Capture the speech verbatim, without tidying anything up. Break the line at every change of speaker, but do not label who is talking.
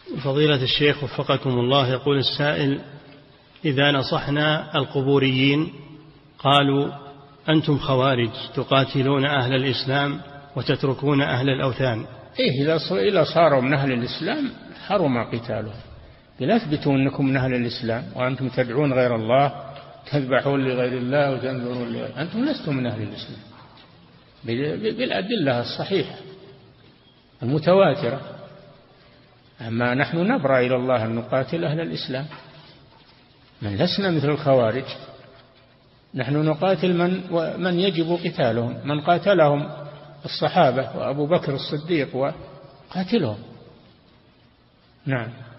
فضيلة الشيخ وفقكم الله، يقول السائل: إذا نصحنا القبوريين قالوا أنتم خوارج تقاتلون أهل الإسلام وتتركون أهل الأوثان.
إيه، إذا صاروا من أهل الإسلام حرم قتالهم. لا تثبتوا أنكم من أهل الإسلام وأنتم تدعون غير الله، تذبحون لغير الله وتنذرون لغير، أنتم لستم من أهل الإسلام بالأدلة الصحيحة المتواترة. أما نحن نبرأ إلى الله أن نقاتل أهل الإسلام، من لسنا مثل الخوارج. نحن نقاتل من من يجب قتالهم، من قاتلهم الصحابة وأبو بكر الصديق وقاتلهم. نعم.